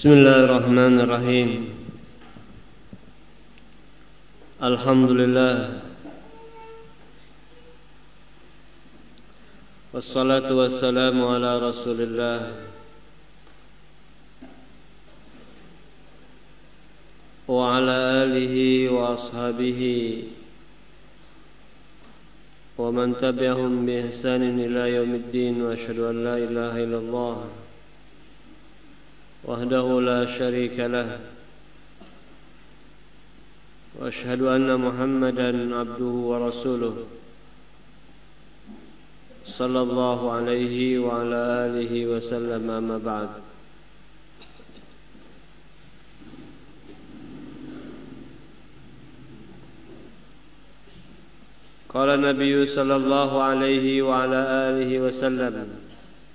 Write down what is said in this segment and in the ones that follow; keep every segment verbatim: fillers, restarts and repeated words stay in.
Bismillahirrahmanirrahim. Alhamdulillah. Wassalatu wassalamu ala Rasulillah wa ala alihi wa ashabihi wa man tabi'ahum bi ihsanin ila yaumiddin, wa asyhadu an la ilaha illallah wahdahu la syarika lah, wa asyhadu anna Muhammadan abduhu wa rasuluh sallallahu alaihi wa ala alihi wa sallam, amma ba'd. Qala Nabi sallallahu alaihi wa ala alihi wa sallam,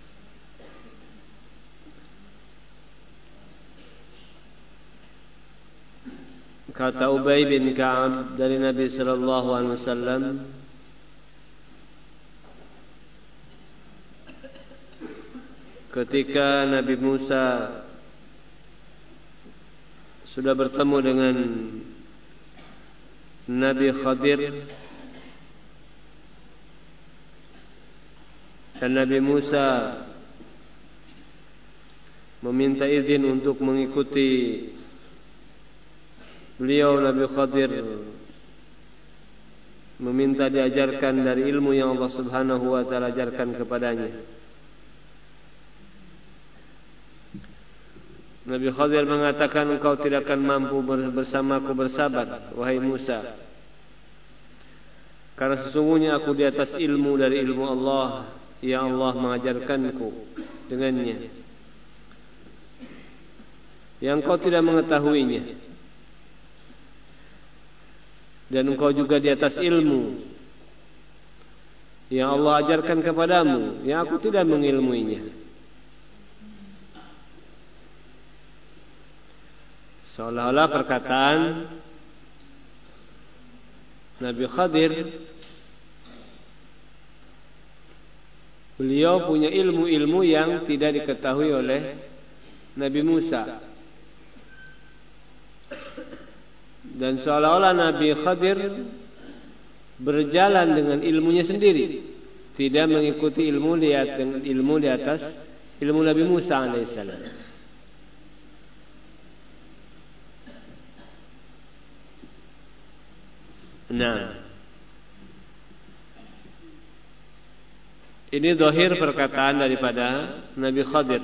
kata Ubay bin Ka'ab dari Nabi sallallahu alaihi wasallam, ketika Nabi Musa sudah bertemu dengan Nabi Khadir dan Nabi Musa meminta izin untuk mengikuti beliau, Nabi Khadir meminta diajarkan dari ilmu yang Allah Subhanahu wa taala ajarkan kepadanya. Nabi Khadir mengatakan, engkau tidak akan mampu bersamaku bersahabat, wahai Musa, karena sesungguhnya aku di atas ilmu dari ilmu Allah yang Allah mengajarkanku dengannya, yang engkau tidak mengetahuinya. Dan engkau juga di atas ilmu yang Allah ajarkan kepadamu, yang aku tidak mengilmuinya. Seolah-olah perkataan Nabi Khadir, beliau punya ilmu-ilmu yang tidak diketahui oleh Nabi Musa. Dan seolah-olah Nabi Khadir berjalan dengan ilmunya sendiri, tidak mengikuti ilmu di atas, ilmu di atas ilmu Nabi Musa alaihissalam. Nah, ini zahir perkataan daripada Nabi Khadir.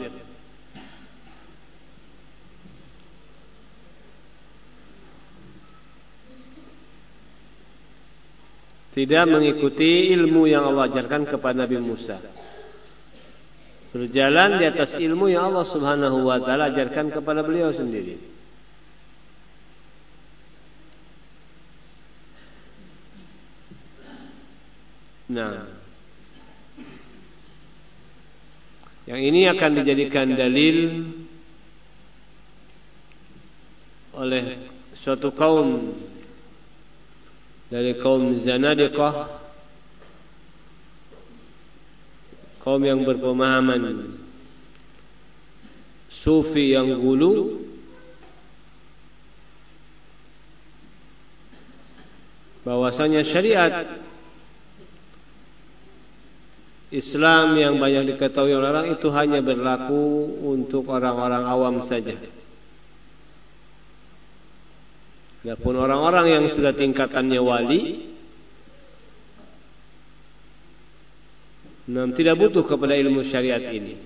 Tidak mengikuti ilmu yang Allah ajarkan kepada Nabi Musa, berjalan di atas ilmu yang Allah Subhanahu wa taala ajarkan kepada beliau sendiri. Nah, yang ini akan dijadikan dalil oleh suatu kaum dari kaum Zanadiqah, kaum yang berpemahaman sufi yang gulu, bahwasanya syariat Islam yang banyak diketahui oleh orang itu hanya berlaku untuk orang-orang awam saja. Adapun orang-orang yang sudah tingkatannya wali, nah, tidak butuh kepada ilmu syariat ini.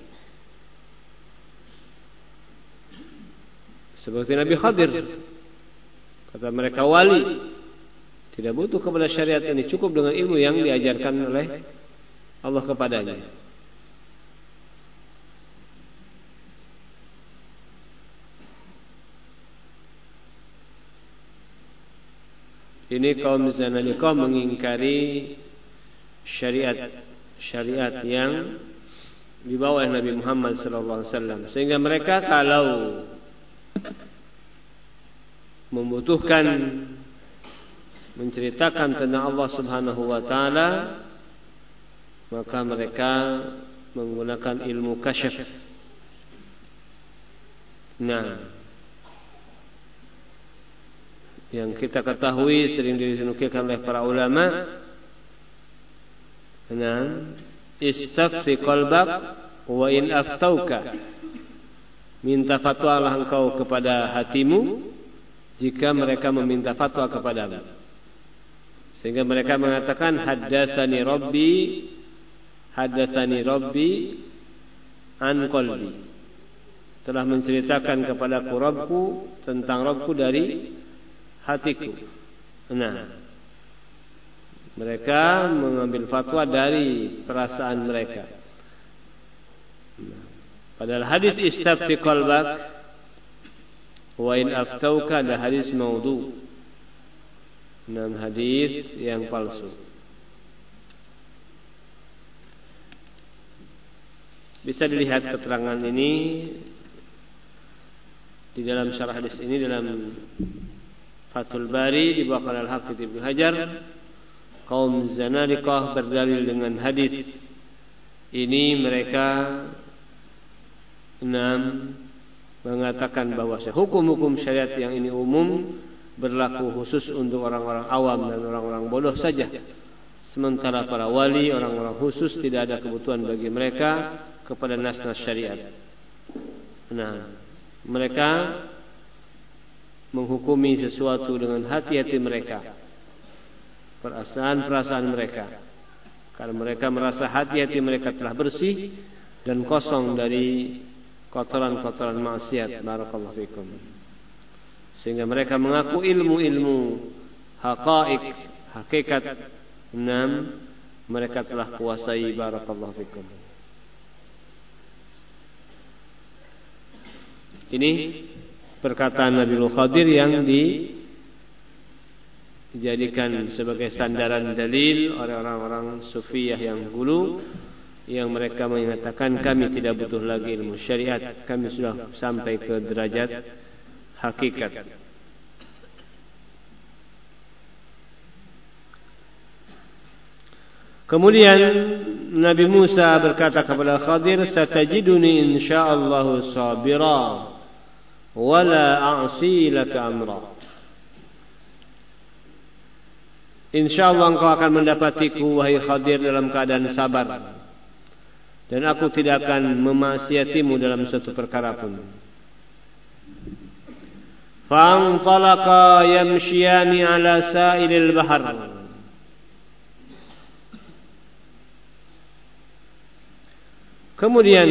Seperti Nabi Khadir, kata mereka wali, tidak butuh kepada syariat ini, cukup dengan ilmu yang diajarkan oleh Allah kepadanya. Ini kaum Zanadiqah mengingkari syariat syariat yang dibawa oleh Nabi Muhammad sallallahu alaihi wasallam, sehingga mereka kalau membutuhkan menceritakan tentang Allah Subhanahu wa taala, maka mereka menggunakan ilmu kasyaf, Nah, yang kita ketahui sering dinukilkan oleh para ulama, nah, istafti qalbak wa in aftauka, minta fatwalah engkau kepada hatimu jika mereka meminta fatwa kepadamu. Sehingga mereka mengatakan haddatsani rabbi haddatsani rabbi an qalbi, telah menceritakan kepadaku Rabbku tentang Rabbku dari hatiku. Nah, mereka mengambil fatwa dari perasaan mereka. Padahal hadis istafti qalbak wa in aftauka adalah hadis maudhu, enam hadis yang palsu. Bisa dilihat keterangan ini di dalam syarah hadis ini dalam Fathul Bari dibawakan oleh Al-Hafidz Ibnu Hajar. Kaum Zanadiqah berdalil dengan hadis ini, mereka enam mengatakan bahwa hukum-hukum syariat yang ini umum berlaku khusus untuk orang-orang awam dan orang-orang bodoh saja. Sementara para wali, orang-orang khusus, tidak ada kebutuhan bagi mereka kepada nas-nas syariat. Nah, mereka menghukumi sesuatu dengan hati-hati mereka, perasaan-perasaan mereka, karena mereka merasa hati-hati mereka telah bersih dan kosong dari kotoran-kotoran maksiat. Barakallahu fikum. Sehingga mereka mengaku ilmu-ilmu haqa'iq, hakikat, enam, mereka telah kuasai. Barakallahu fikum. Ini perkataan Nabi Khadir yang dijadikan sebagai sandaran dalil oleh orang-orang sufiyah yang dulu, yang mereka mengatakan kami tidak butuh lagi ilmu syariat, kami sudah sampai ke derajat hakikat. Kemudian Nabi Musa berkata kepada Khadir, satajiduni insyaallah sabira wala a'si laka amra. Insyaallah engkau akan mendapatiku wahai Khadir dalam keadaan sabar, dan aku tidak akan memaksiatimu dalam satu perkara pun. Fa'antalaqa yamshiyani ala sa'ilil bahar. Kemudian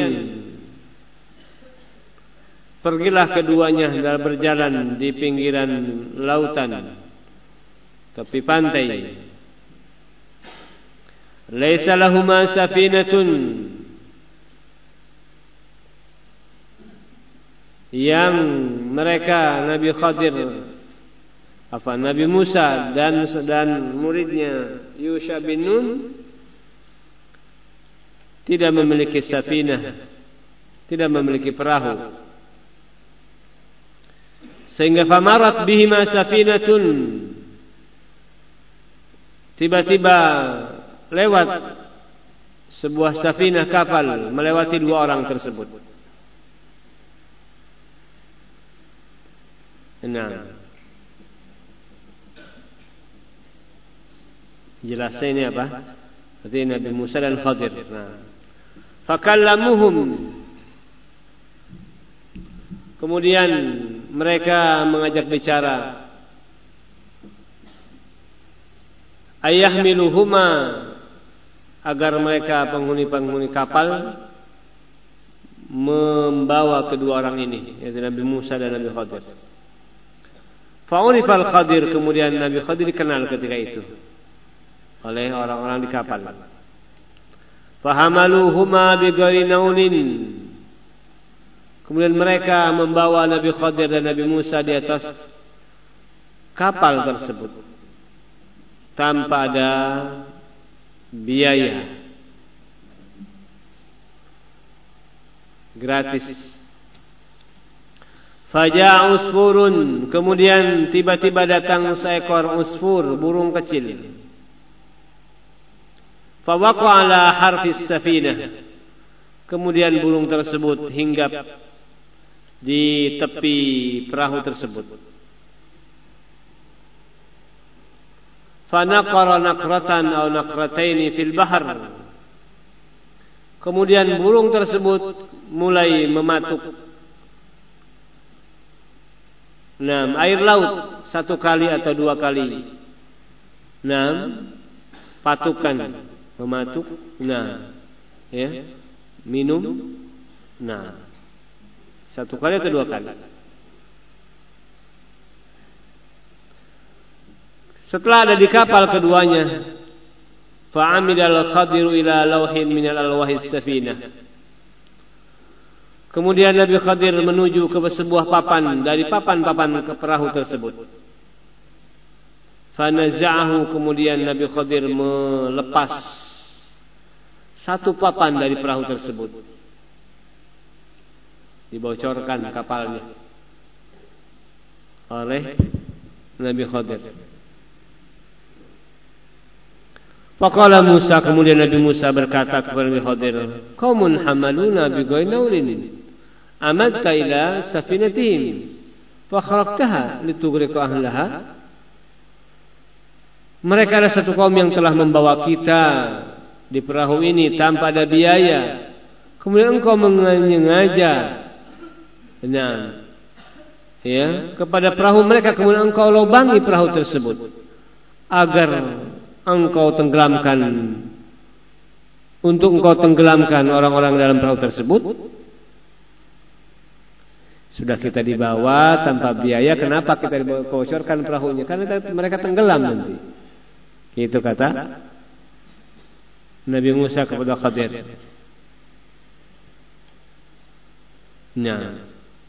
pergilah keduanya dalam berjalan di pinggiran lautan, tepi pantai. Laisa lahuma safinatun, yang mereka Nabi Khadir, apa Nabi Musa dan dan muridnya Yusha bin Nun tidak memiliki safinah, tidak memiliki perahu. Sehingga famarat bihima safinatun, tiba-tiba lewat sebuah safinah kapal melewati dua orang tersebut. Nah, jelasnya ini apa? Berarti Nabi Musa dan Khadir. Nah, fakallamuhum, kemudian mereka mengajak bicara, ayahmiluhuma, agar mereka penghuni-penghuni kapal membawa kedua orang ini, yaitu Nabi Musa dan Nabi Khadir. Fa'urifal Khadir, kemudian Nabi Khadir dikenal ketika itu oleh orang-orang di kapal. Fahamaluhuma bighairi naulin, kemudian mereka membawa Nabi Khadir dan Nabi Musa di atas kapal tersebut tanpa ada biaya, gratis. Faja'a usfurun, kemudian tiba-tiba datang seekor usfur, burung kecil. Fawaqa ala harfis safinah, kemudian burung tersebut hinggap di tepi perahu tersebut. Fanaqara naqratan aw naqrataini fil bahr. Kemudian burung tersebut mulai mematuk Nah, air laut satu kali atau dua kali. Nah, patukan, mematuk. Nah, ya, minum. Nah, satu kali atau dua kali. Setelah ada di kapal keduanya, fa'amidal Khadiru ila lawhin minal alwahis safinah. Kemudian Nabi Khadir menuju ke sebuah papan dari papan-papan ke perahu tersebut. Fanaza'ahu, kemudian Nabi Khadir melepas satu papan dari perahu tersebut. Dibocorkan kapalnya oleh Nabi Khadir. Faqala Musa, kemudian Nabi Musa berkata kepada Nabi Khadir, "Qaumun hamaluna bi ghainaurin amadta ila safinatihim fa kharaqtaha litughriqa ahlaha." Mereka adalah satu kaum yang telah membawa kita di perahu ini tanpa ada biaya. Kemudian engkau menyengaja nah, ya, kepada perahu mereka, kemudian engkau lobangi perahu tersebut agar engkau tenggelamkan, untuk engkau tenggelamkan orang-orang dalam perahu tersebut. Sudah kita dibawa tanpa biaya, kenapa kita bocorkan perahunya? Karena mereka tenggelam nanti. Itu kata Nabi Musa kepada Khadir. Nah,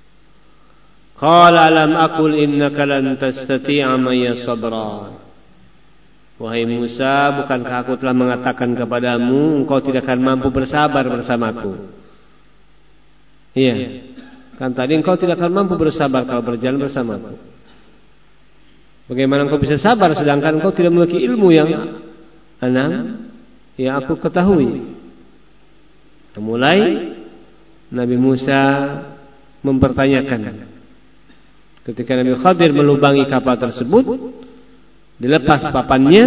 qala lam aqul innaka lan tastati'a ma'iya sabra. Wahai Musa, bukankah aku telah mengatakan kepadamu engkau tidak akan mampu bersabar bersamaku? Iya, kan tadi engkau tidak akan mampu bersabar kalau berjalan bersamaku. Bagaimana engkau bisa sabar sedangkan engkau tidak memiliki ilmu yang enam yang aku ketahui? Mulai Nabi Musa mempertanyakan. Ketika Nabi Khadir melubangi kapal tersebut, dilepas papannya.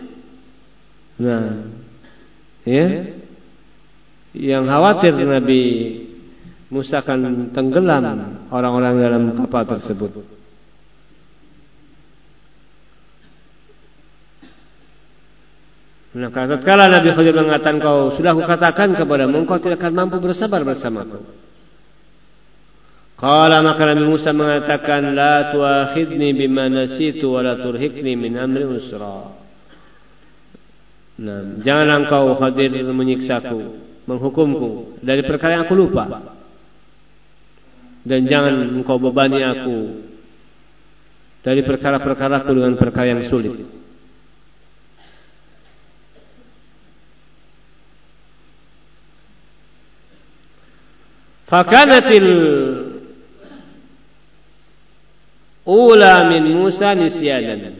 Nah, ya, yang khawatir Nabi Musa akan tenggelam orang-orang dalam kapal tersebut. Nah, tatkala Nabi Khadir mengatakan, kau sudah aku katakan kepadamu, engkau tidak akan mampu bersabar bersamaku. Qala, maka Nabi Musa mengatakan, la tuakhidni bima nasitu wa la turhikni min amri usra. Nah, jangan engkau Khadir menyiksaku, menghukumku dari perkara yang aku lupa, dan jangan engkau bebani aku dari perkara-perkaraku dengan perkara yang sulit. Fakanatil ula min Musa nisyanan.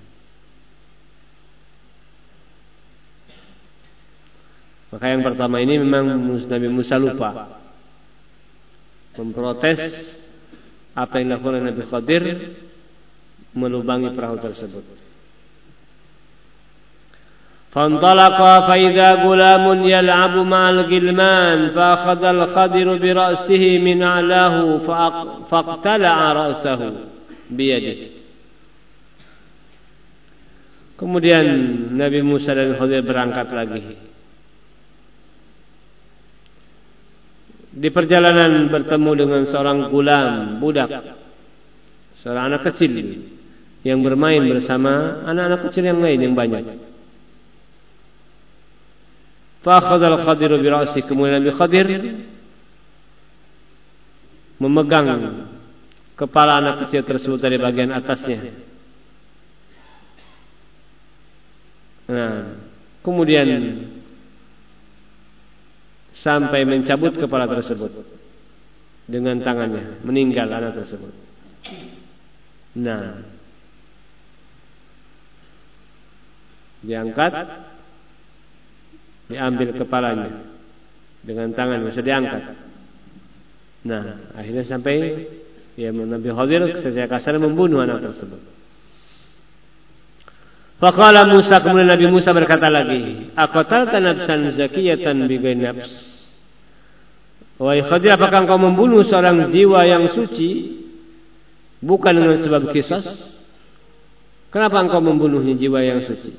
Maka yang pertama ini memang Nabi Musa lupa, memprotes apa yang dilakukan Nabi Khadir melubangi perahu tersebut. Fantalaqa fa idza gulamun yal'abu ma'al gilman fa akhadha al-Khadir bi ra'sihi min a'lahu fa faqtala'a ra'sahu bi yadihi. Kemudian Nabi Musa dan Khadir berangkat lagi. Di perjalanan bertemu dengan seorang gulam, budak, seorang anak kecil yang bermain bersama anak-anak kecil yang lain yang banyak. Fa akhadha al-Khadir bi ra'si, kemudian Nabi Khadir memegang kepala anak kecil tersebut dari bagian atasnya. Nah, kemudian sampai mencabut kepala tersebut dengan tangannya, meninggal anak tersebut. Nah, diangkat, diambil kepalanya dengan tangan, bisa diangkat. Nah, akhirnya sampai ya Nabi Khadir secara kasar membunuh anak tersebut. Faqala Musa, kemudian Nabi Musa berkata lagi, aqatalta nafsan zakiyatan bighairi nafs. Wahai Khadir, apakah engkau membunuh seorang jiwa yang suci bukan dengan sebab qisas? Kenapa engkau membunuhnya jiwa yang suci?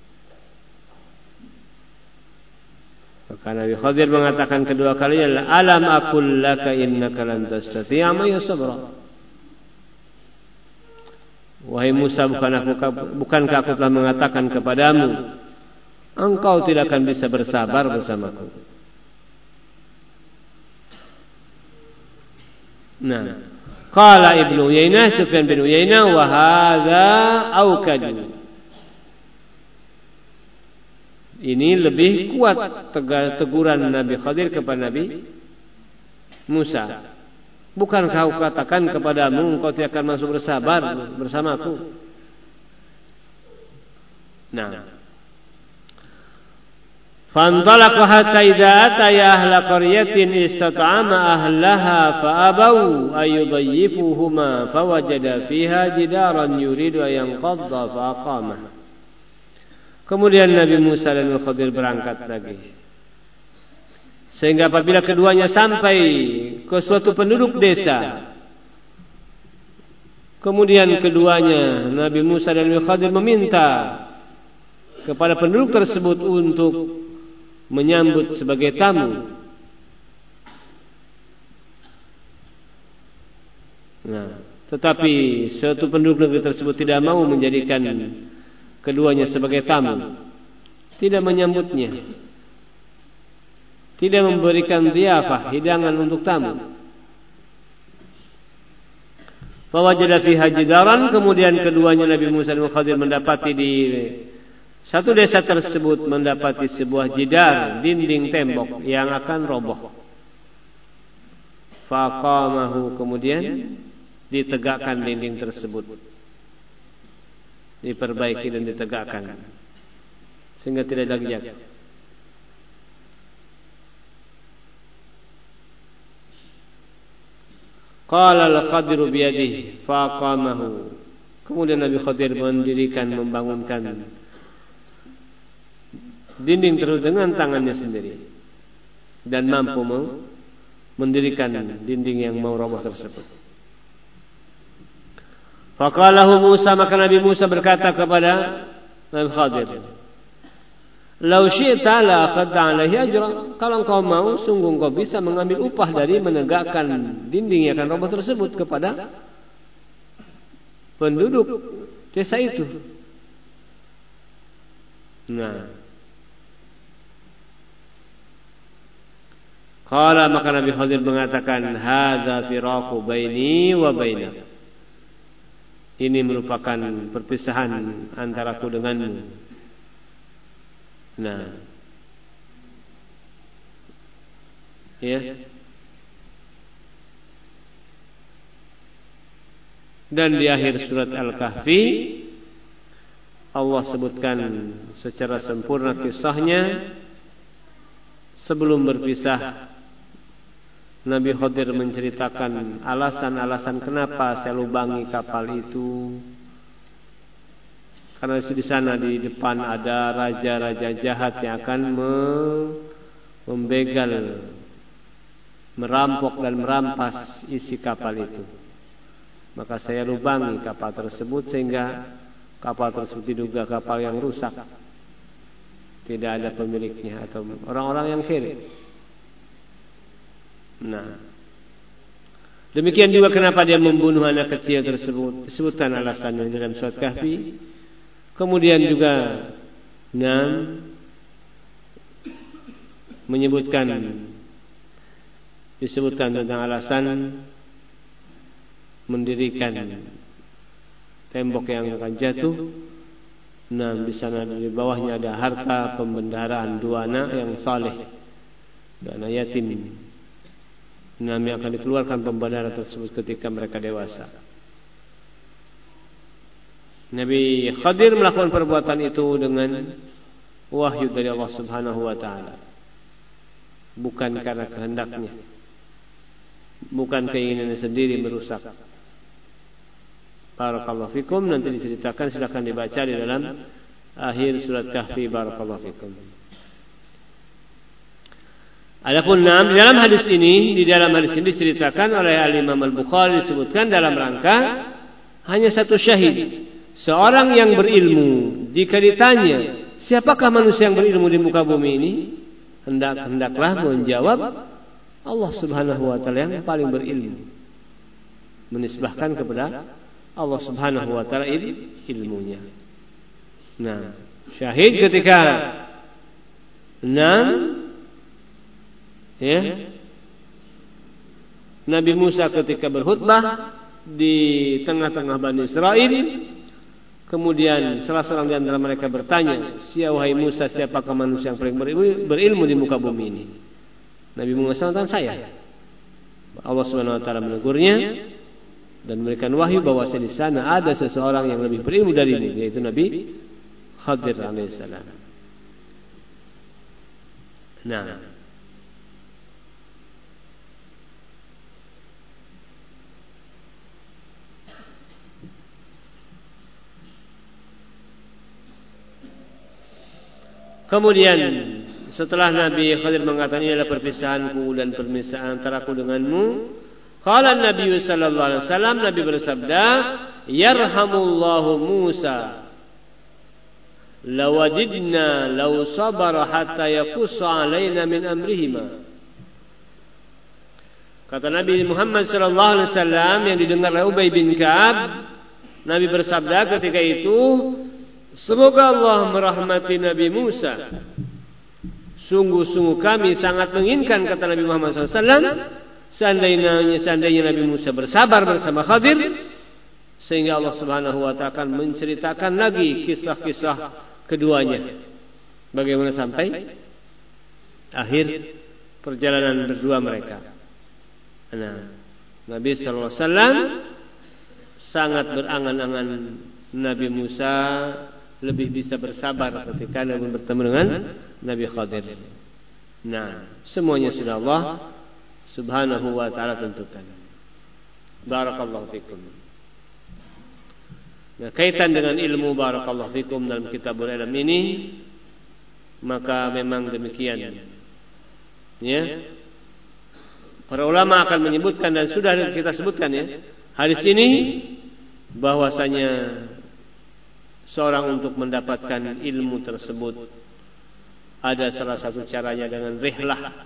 Maka Nabi Khadir mengatakan kedua kalinya, alam aqul laka innaka lan tastati'a ma'iya sabra. Wahai Musa, bukan aku, bukankah aku telah mengatakan kepadamu, engkau tidak akan bisa bersabar bersamaku. Nah, qala Ibnu Uyainah, Sufyan bin Uyainah, wa hadza aukad. Ini lebih kuat teguran Nabi Khadir kepada Nabi Musa. Bukankah aku katakan kepadamu engkau tidak akan masuk bersabar bersamaku? Nah, fantalaqa hatta idza ataya ahla qaryatin istat'ama ahlaha fa'abau ayudayyifuhuma fawajada fiha jidaran yuridu an yanqadha faqamah. Kemudian Nabi Musa dan Khadir berangkat lagi. Sehingga apabila keduanya sampai ke suatu penduduk desa, kemudian keduanya Nabi Musa dan Nabi Khadir meminta kepada penduduk tersebut untuk menyambut sebagai tamu. Nah, tetapi suatu penduduk negeri tersebut tidak mau menjadikan keduanya sebagai tamu, tidak menyambutnya, tidak memberikan dhiyafah, hidangan untuk tamu. Fawajada fiha jidaran, kemudian keduanya Nabi Musa dan Khadir mendapati di satu desa tersebut mendapati sebuah jidar, dinding tembok yang akan roboh. Faqamahu, kemudian ditegakkan dinding tersebut, diperbaiki dan ditegakkan sehingga tidak lagi jatuh. Qala al-Khadiru biyadihi faqamahu. Kemudian Nabi Khadir mendirikan, membangunkan dinding tersebut dengan tangannya sendiri dan mampu mendirikan dinding yang mau roboh tersebut. Faqalahu Musa, maka Nabi Musa berkata kepada Nabi Khadir, "Lau syi'ta la akhadta 'alaihi ajra." Kalau engkau mau, sungguh engkau bisa mengambil upah dari menegakkan dinding yang akan roboh tersebut kepada penduduk desa itu. Nah, qala, maka Nabi Khadir mengatakan, "Hadza firaqu baini wa bainak." Ini merupakan perpisahan antaraku denganmu. Nah, ya. Dan di akhir surat Al-Kahfi Allah sebutkan secara sempurna kisahnya. Sebelum berpisah, Nabi Khadir menceritakan alasan-alasan kenapa saya lubangi kapal itu. Karena di sana di depan ada raja-raja jahat yang akan membegal, merampok dan merampas isi kapal itu. Maka saya lubangi kapal tersebut sehingga kapal tersebut diduga kapal yang rusak, tidak ada pemiliknya atau orang-orang yang kiri. Nah, demikian juga kenapa dia membunuh anak kecil tersebut, disebutkan alasannya dalam surat Kahfi. Kemudian juga nah, menyebutkan disebutkan tentang alasan mendirikan tembok yang akan jatuh. Nah, di sana di bawahnya ada harta pembendaharaan dua anak yang saleh, dua anak yatim. Nah, yang akan dikeluarkan pembendaharaan tersebut ketika mereka dewasa. Nabi Khadir melakukan perbuatan itu dengan wahyu dari Allah Subhanahu wa taala, bukan karena kehendaknya. bukan keinginannya sendiri merusak. Barakallahu fikum, nanti diceritakan, silakan dibaca di dalam akhir surat Kahfi. Barakallahu fikum. Adapun enam, di dalam hadis ini, di dalam hadis ini diceritakan oleh Al-Imam Al-Bukhari, disebutkan dalam rangka hanya satu syahid, seorang yang berilmu. Jika ditanya, siapakah manusia yang berilmu di muka bumi ini? Hendak hendaklah menjawab, Allah Subhanahu wa taala yang paling berilmu. Menisbahkan kepada Allah Subhanahu wa taala ilmunya. Nah, syahid ketika enam, ya, Nabi Musa ketika berkhutbah di tengah-tengah Bani Israel, kemudian salah seorang di antara mereka bertanya, "Siapa wahai Musa, siapakah manusia yang paling berilmu, berilmu di muka bumi ini?" Nabi Musa mengatakan, "Saya." Allah Subhanahu wa taala menegurnya dan memberikan wahyu bahwa di sana ada seseorang yang lebih berilmu darimu, yaitu Nabi Khadir alaihissalam. Nah, kemudian setelah Nabi Khadir mengatakan, ini adalah perpisahanku dan perpisahan antaraku denganmu, qala Nabi sallallahu alaihi wasallam, Nabi bersabda, yarhamullahu Musa, lawajidna law sabara hatta yaqussa alaina min amrihima. Kata Nabi Muhammad sallallahu alaihi wasallam yang didengar oleh Ubay bin Ka'ab, Nabi bersabda ketika itu, semoga Allah merahmati Nabi Musa. Sungguh-sungguh kami sangat menginginkan, kata Nabi Muhammad sallallahu alaihi wasallam, seandainya, seandainya Nabi Musa bersabar bersama Khadir, sehingga Allah Subhanahu wa taala akan menceritakan lagi kisah-kisah keduanya, bagaimana sampai akhir perjalanan berdua mereka. Nah, Nabi sallallahu alaihi wasallam sangat berangan-angan Nabi Musa lebih bisa bersabar ketika Nabi bertemu dengan Nabi Khadir. Nah, semuanya sudah Allah Subhanahu wa taala tentukan. Barakallahu fikum. Nah, kaitan dengan ilmu, barakallahu fikum, dalam kitabul ilm ini, maka memang demikian. Ya. Para ulama akan menyebutkan, dan sudah kita sebutkan ya, hadis ini bahwasanya seorang untuk mendapatkan ilmu tersebut ada salah satu caranya dengan rihlah,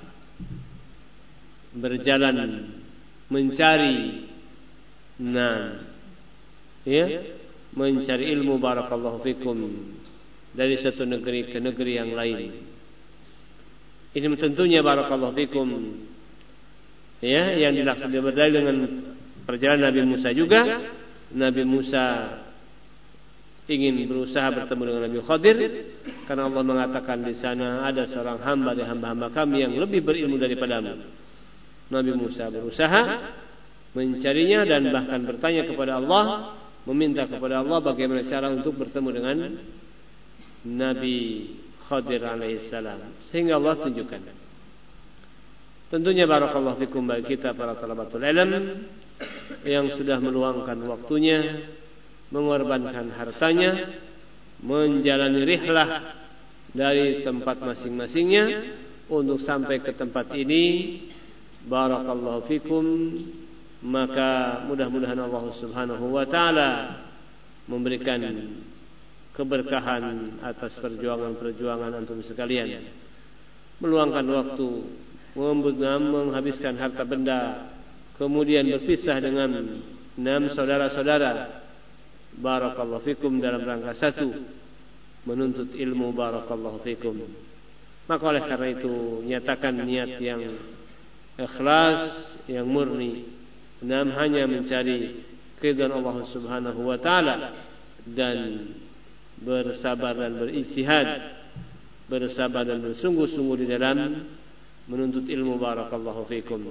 berjalan mencari, nah, ya, mencari ilmu, barakallahu fikum, dari satu negeri ke negeri yang lain. Ini tentunya barakallahu fikum, ya, yang dilaksanakan berdalil dengan perjalanan Nabi Musa juga. Nabi Musa ingin berusaha bertemu dengan Nabi Khadir karena Allah mengatakan di sana ada seorang hamba dari hamba-hamba kami yang lebih berilmu daripadamu. Nabi Musa berusaha mencarinya dan bahkan bertanya kepada Allah, meminta kepada Allah bagaimana cara untuk bertemu dengan Nabi Khadir alaihissalam, sehingga Allah tunjukkan. Tentunya barakallahu fikum bagi kita para talabatul ilm yang sudah meluangkan waktunya, mengorbankan hartanya, menjalani rihlah dari tempat masing-masingnya untuk sampai ke tempat ini, barakallahu fikum, maka mudah-mudahan Allah Subhanahu wa taala memberikan keberkahan atas perjuangan-perjuangan antum sekalian, meluangkan waktu, menghabiskan harta benda, kemudian berpisah dengan enam saudara-saudara, barakallahu fikum, dalam rangka satu, menuntut ilmu, barakallahu fikum. Maka oleh karena itu nyatakan niat yang ikhlas, yang murni, enam hanya mencari keridhaan Allah Subhanahu wa taala, dan bersabar dan berijtihad, bersabar dan bersungguh-sungguh di dalam menuntut ilmu, barakallahu fikum.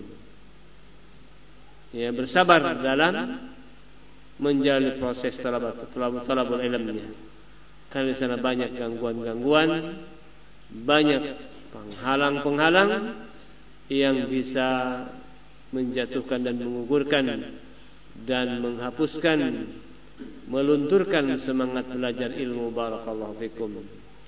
Ya, bersabar dalam menjalani proses talabul ilmnya, karena di sana banyak gangguan-gangguan, banyak penghalang-penghalang yang bisa menjatuhkan dan mengugurkan dan menghapuskan, melunturkan semangat belajar ilmu. Barakallahu fikum.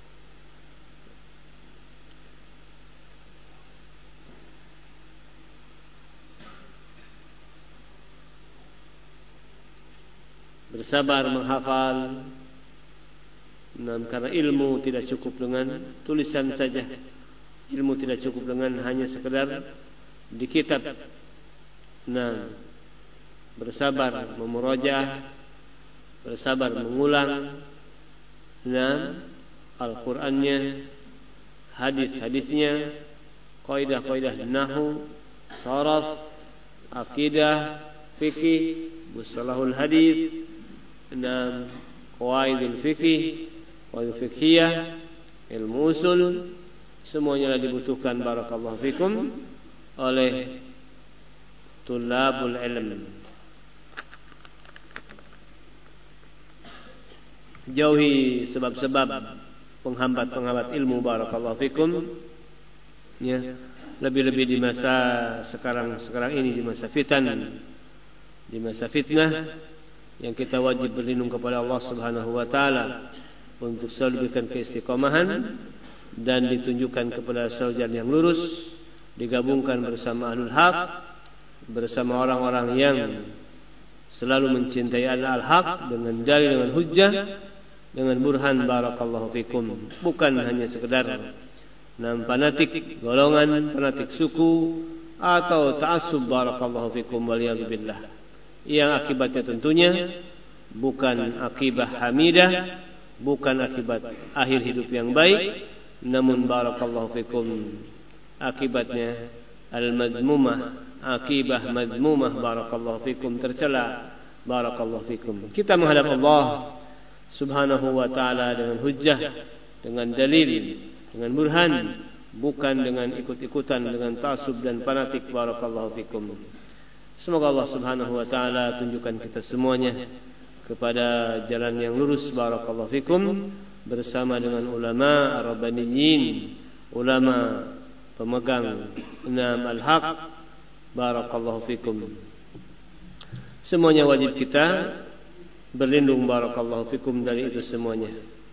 Bersabar menghafal. Nah, karena ilmu tidak cukup dengan tulisan saja. Ilmu tidak cukup dengan hanya sekedar di kitab. Nah, bersabar memurojaah, bersabar mengulang. Nah, Al-Qur'annya, hadis-hadisnya, kaidah-kaidah nahwu, sharaf, akidah, fikih, mustalahul hadis, enam qawaidul fikih, qawaidul fikhiyah, ilmu usul, semuanya dibutuhkan barakallahu fikum oleh tulabul ilm. Jauhi sebab-sebab penghambat-penghambat ilmu barakallahu fikum, ya, lebih-lebih di masa sekarang sekarang ini, di masa fitan, di masa fitnah, yang kita wajib berlindung kepada Allah Subhanahu wa taala untuk selalu diberikan keistiqomahan dan ditunjukkan kepada jalan yang lurus, digabungkan bersama ahlul haq, bersama orang-orang yang selalu mencintai al-haq dengan dalil, dengan hujjah, dengan burhan barakallahu fikum. Bukan hanya sekedar nam fanatik golongan, fanatik suku atau ta'assub barakallahu fikum waliyadzubillah, yang akibatnya tentunya bukan akibat hamidah, bukan akibat akhir hidup yang baik, namun barakallahu fikum akibatnya al-madmumah, akibah madmumah barakallahu fikum, tercela barakallahu fikum. Kita menghadap Allah Subhanahu wa taala dengan hujjah, dengan dalil, dengan burhan, bukan dengan ikut-ikutan, dengan ta'assub dan fanatik barakallahu fikum. Semoga Allah Subhanahu wa taala tunjukkan kita semuanya kepada jalan yang lurus barakallahu fikum, bersama dengan ulama ar-rabbaniyin, ulama pemegang enam al-haq barakallahu fikum. Semuanya wajib kita berlindung barakallahu fikum dari itu semuanya.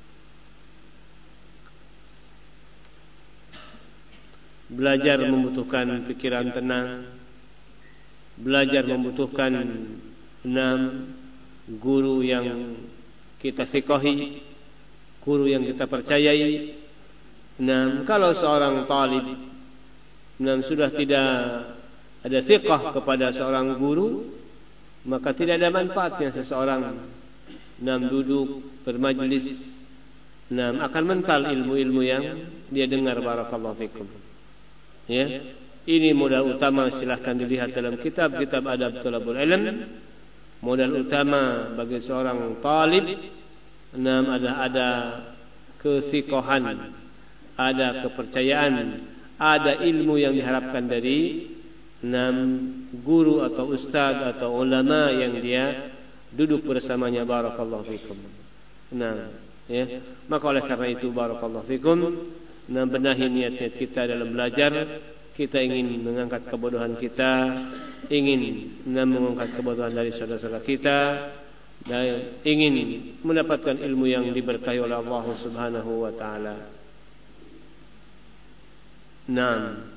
Belajar membutuhkan pikiran tenang. Belajar membutuhkan enam guru yang kita fiqhi, guru yang kita percayai. Enam, kalau seorang talib enam sudah tidak ada fiqh kepada seorang guru, maka tidak ada manfaatnya seseorang enam duduk bermajlis, enam akan mental ilmu-ilmu yang dia dengar barakallahu fikum. Ya. Ini modal utama, silahkan dilihat dalam kitab-kitab adab thalabul ilm. Modal utama bagi seorang talib enam ada ada kefiqahan, ada kepercayaan, ada ilmu yang diharapkan dari enam guru atau ustaz atau ulama yang dia duduk bersamanya barakallahu fikum. Nah, ya. Maka oleh karena itu barakallahu fikum, nah benahi niat-niat kita dalam belajar. Kita ingin mengangkat kebodohan kita, ingin mengangkat kebodohan dari saudara-saudara kita, dan ingin mendapatkan ilmu yang diberkahi oleh Allah Subhanahu wa taala. Naam.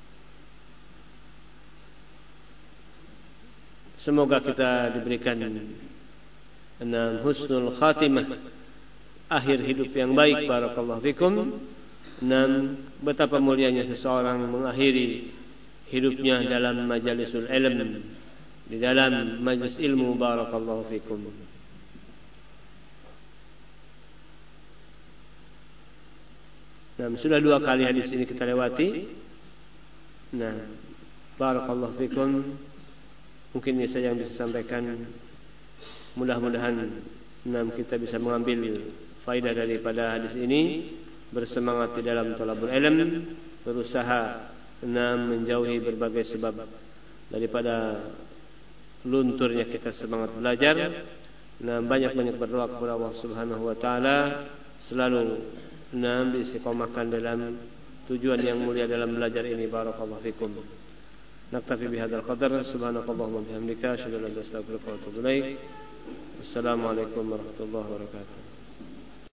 Semoga kita diberikan enam husnul khatimah, akhir hidup yang baik barakallahu fikum. Dan betapa mulianya seseorang mengakhiri hidupnya dalam majalisul ilm, di dalam majlis ilmu barakallahu fikum. Nah, sudah dua kali hadis ini kita lewati. Nah, barakallahu fikum. Mungkin ini saja yang bisa sampaikan. Mudah-mudahan nah, kita bisa mengambil faedah daripada hadis ini. Bersemangat di dalam thalabul ilm, berusaha enam menjauhi berbagai sebab daripada lunturnya kita semangat belajar. Nah, banyak-banyak berdoa kepada Allah Subhanahu wa taala, selalu enam diistiqomahkan dalam tujuan yang mulia dalam belajar ini barakallahu fikum. Naktafi bihadzal qadar. Subhanakallahumma bihamdika asyhadu an la ilaha illa anta astaghfiruka wa atubu ilaik. Wassalamualaikum warahmatullahi wabarakatuh.